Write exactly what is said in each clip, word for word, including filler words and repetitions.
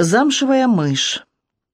Замшевая мышь.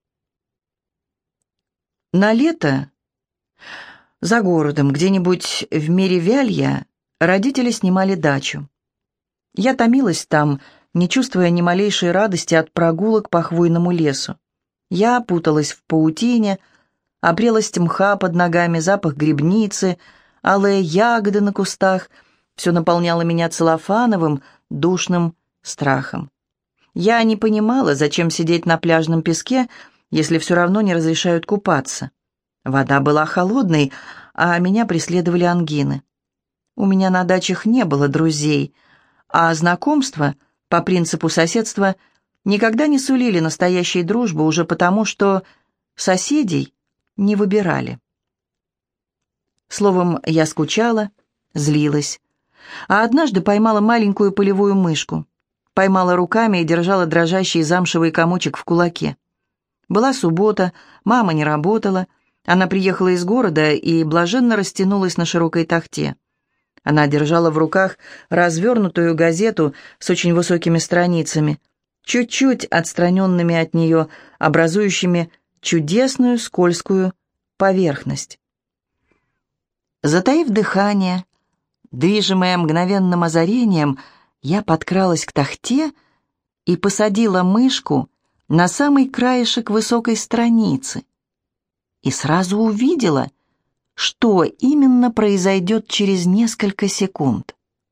На лето за городом, где-нибудь в Меревялья, родители снимали дачу. Я томилась там, не чувствуя ни малейшей радости от прогулок по хвойному лесу. Я путалась в паутине, а прелость мха под ногами, запах грибницы, алые ягоды на кустах — все наполняло меня целлофановым, душным страхом. Я не понимала, зачем сидеть на пляжном песке, если все равно не разрешают купаться. Вода была холодной, а меня преследовали ангины. У меня на дачах не было друзей, а знакомства, по принципу соседства, никогда не сулили настоящей дружбы уже потому, что соседей не выбирали. Словом, я скучала, злилась, а однажды поймала маленькую полевую мышку. Поймала руками и держала дрожащий замшевый комочек в кулаке. Была суббота, мама не работала. Она приехала из города и блаженно растянулась на широкой тахте. Она держала в руках развернутую газету с очень высокими страницами, чуть-чуть отстраненными от нее, образующими чудесную скользкую поверхность. Затаив дыхание, движимая мгновенным озарением, я подкралась к тахте и посадила мышку на самый краешек высокой страницы. И сразу увидела, что именно произойдет через несколько секунд.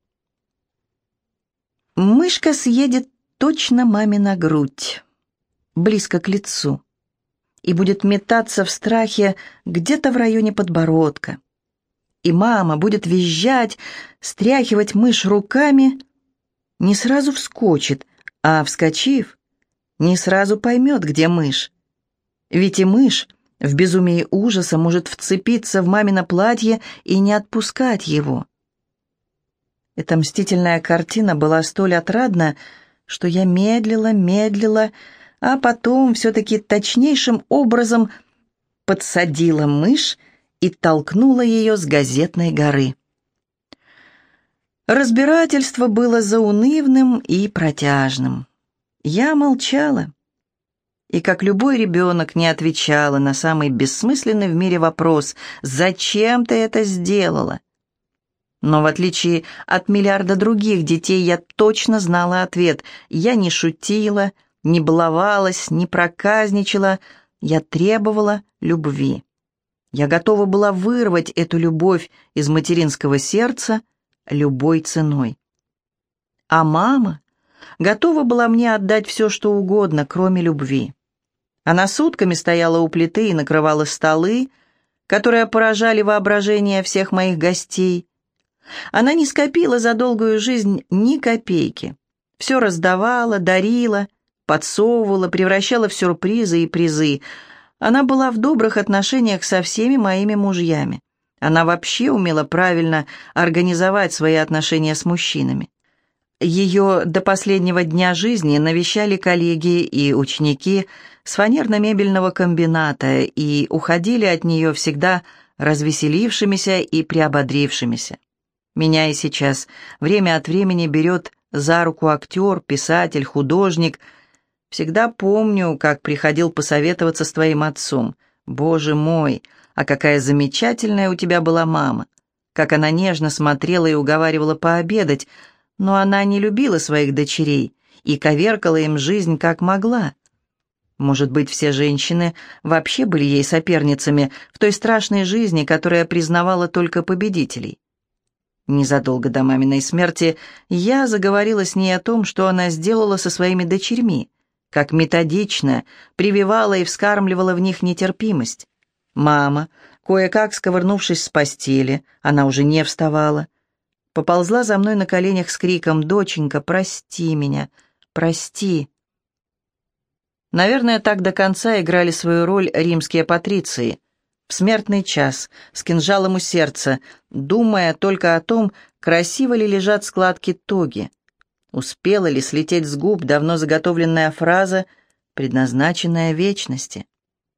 Мышка съедет точно маме на грудь, близко к лицу, и будет метаться в страхе где-то в районе подбородка. И мама будет визжать, стряхивать мышь руками, не сразу вскочит, а, вскочив, не сразу поймет, где мышь. Ведь и мышь в безумии ужаса может вцепиться в мамино платье и не отпускать его. Эта мстительная картина была столь отрадна, что я медлила, медлила, а потом все-таки точнейшим образом подсадила мышь и толкнула ее с газетной горы. Разбирательство было заунывным и протяжным. Я молчала и, как любой ребенок, не отвечала на самый бессмысленный в мире вопрос: «Зачем ты это сделала?» Но в отличие от миллиарда других детей, я точно знала ответ. Я не шутила, не баловалась, не проказничала. Я требовала любви. Я готова была вырвать эту любовь из материнского сердца любой ценой. А мама готова была мне отдать все, что угодно, кроме любви. Она сутками стояла у плиты и накрывала столы, которые поражали воображение всех моих гостей. Она не скопила за долгую жизнь ни копейки. Все раздавала, дарила, подсовывала, превращала в сюрпризы и призы. Она была в добрых отношениях со всеми моими мужьями. Она вообще умела правильно организовать свои отношения с мужчинами. Ее до последнего дня жизни навещали коллеги и ученики с фанерно-мебельного комбината и уходили от нее всегда развеселившимися и приободрившимися. Меня и сейчас время от времени берет за руку актер, писатель, художник. Всегда помню, как приходил посоветоваться с твоим отцом. Боже мой, а какая замечательная у тебя была мама! Как она нежно смотрела и уговаривала пообедать, но она не любила своих дочерей и коверкала им жизнь как могла. Может быть, все женщины вообще были ей соперницами в той страшной жизни, которая признавала только победителей. Незадолго до маминой смерти я заговорила с ней о том, что она сделала со своими дочерьми, как методично прививала и вскармливала в них нетерпимость. Мама, кое-как сковырнувшись с постели, она уже не вставала, поползла за мной на коленях с криком: «Доченька, прости меня, прости». Наверное, так до конца играли свою роль римские патриции. В смертный час, с кинжалом у сердца, думая только о том, красиво ли лежат складки тоги, успела ли слететь с губ давно заготовленная фраза, предназначенная вечности.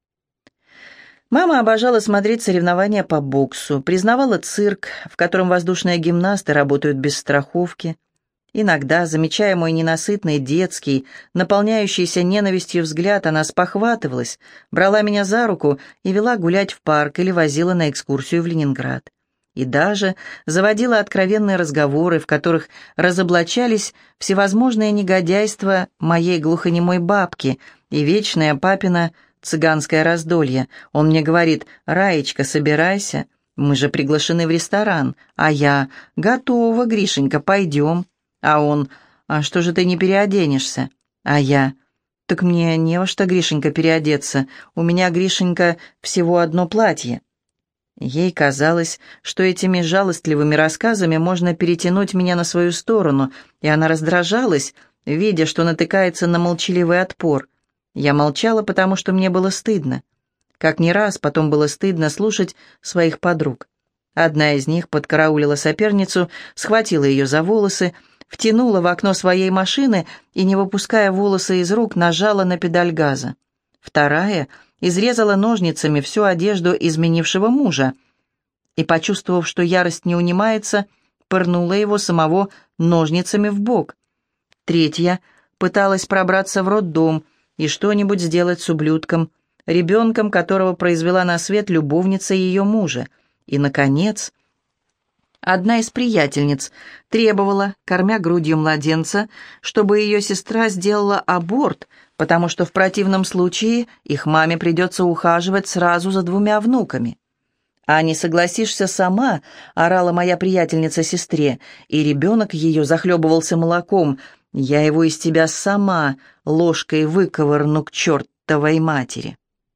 Мама обожала смотреть соревнования по боксу, признавала цирк, в котором воздушные гимнасты работают без страховки. Иногда, замечая мой ненасытный детский, наполняющийся ненавистью взгляд, она спохватывалась, брала меня за руку и вела гулять в парк или возила на экскурсию в Ленинград. И даже заводила откровенные разговоры, в которых разоблачались всевозможные негодяйства моей глухонемой бабки и вечное папино цыганское раздолье. Он мне говорит: «Раечка, собирайся, мы же приглашены в ресторан». А я: «Готово, Гришенька, пойдем». А он: «А что же ты не переоденешься?» А я: «Так мне не во что, Гришенька, переодеться. У меня, Гришенька, всего одно платье». Ей казалось, что этими жалостливыми рассказами можно перетянуть меня на свою сторону, и она раздражалась, видя, что натыкается на молчаливый отпор. Я молчала, потому что мне было стыдно. Как ни раз потом было стыдно слушать своих подруг. Одна из них подкараулила соперницу, схватила ее за волосы, втянула в окно своей машины и, не выпуская волосы из рук, нажала на педаль газа. Вторая изрезала ножницами всю одежду изменившего мужа и, почувствовав, что ярость не унимается, пырнула его самого ножницами в бок. Третья пыталась пробраться в роддом и что-нибудь сделать с ублюдком, ребенком, которого произвела на свет любовница ее мужа. И, наконец, одна из приятельниц требовала, кормя грудью младенца, чтобы ее сестра сделала аборт, потому что в противном случае их маме придется ухаживать сразу за двумя внуками. «А не согласишься сама?» — орала моя приятельница сестре, и ребенок ее захлебывался молоком. «Я его из тебя сама ложкой выковырну к чертовой матери».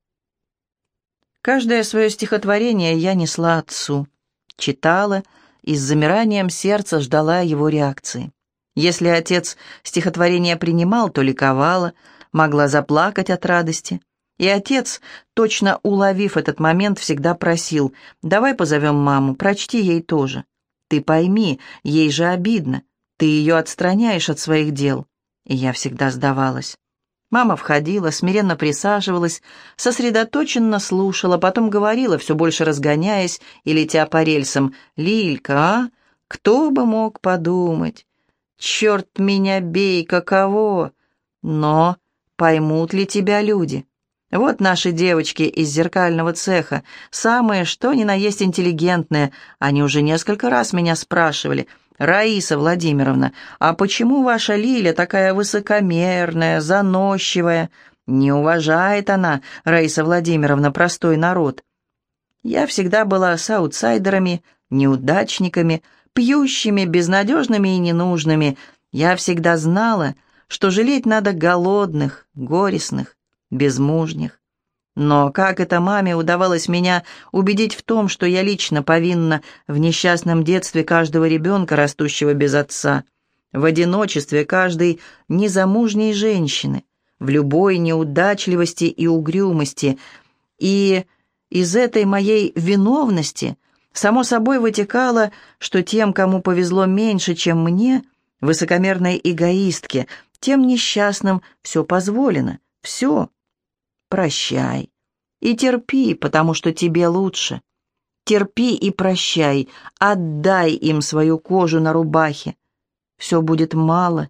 Каждое свое стихотворение я несла отцу, читала и с замиранием сердца ждала его реакции. Если отец стихотворение принимал, то ликовала, могла заплакать от радости. И отец, точно уловив этот момент, всегда просил: «Давай позовем маму, прочти ей тоже. Ты пойми, ей же обидно, ты ее отстраняешь от своих дел». И я всегда сдавалась. Мама входила, смиренно присаживалась, сосредоточенно слушала, потом говорила, все больше разгоняясь и летя по рельсам: «Лилька, а? Кто бы мог подумать? Черт меня бей, каково! Но поймут ли тебя люди? Вот наши девочки из зеркального цеха, самые что ни на есть интеллигентные, они уже несколько раз меня спрашивали: «Раиса Владимировна, а почему ваша Лиля такая высокомерная, заносчивая? Не уважает она, Раиса Владимировна, простой народ». Я всегда была с аутсайдерами, неудачниками, пьющими, безнадежными и ненужными. Я всегда знала, что жалеть надо голодных, горестных, безмужних. Но как это маме удавалось меня убедить в том, что я лично повинна в несчастном детстве каждого ребенка, растущего без отца, в одиночестве каждой незамужней женщины, в любой неудачливости и угрюмости. И из этой моей виновности само собой вытекало, что тем, кому повезло меньше, чем мне, высокомерной эгоистке, тем несчастным все позволено, все. Прощай и терпи, потому что тебе лучше. Терпи и прощай, отдай им свою кожу на рубахе. Все будет мало.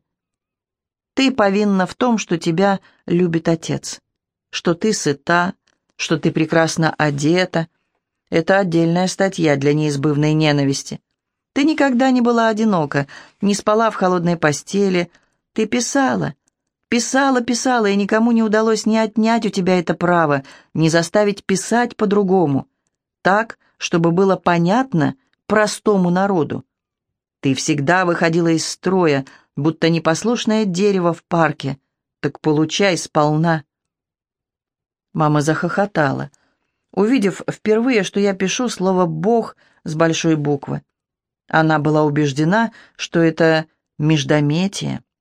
Ты повинна в том, что тебя любит отец, что ты сыта, что ты прекрасно одета. Это отдельная статья для неизбывной ненависти. Ты никогда не была одинока, не спала в холодной постели. Ты писала. Писала, писала, и никому не удалось ни отнять у тебя это право, ни заставить писать по-другому, так, чтобы было понятно простому народу. Ты всегда выходила из строя, будто непослушное дерево в парке. Так получай сполна. Мама захохотала, увидев впервые, что я пишу слово «Бог» с большой буквы. Она была убеждена, что это междометие.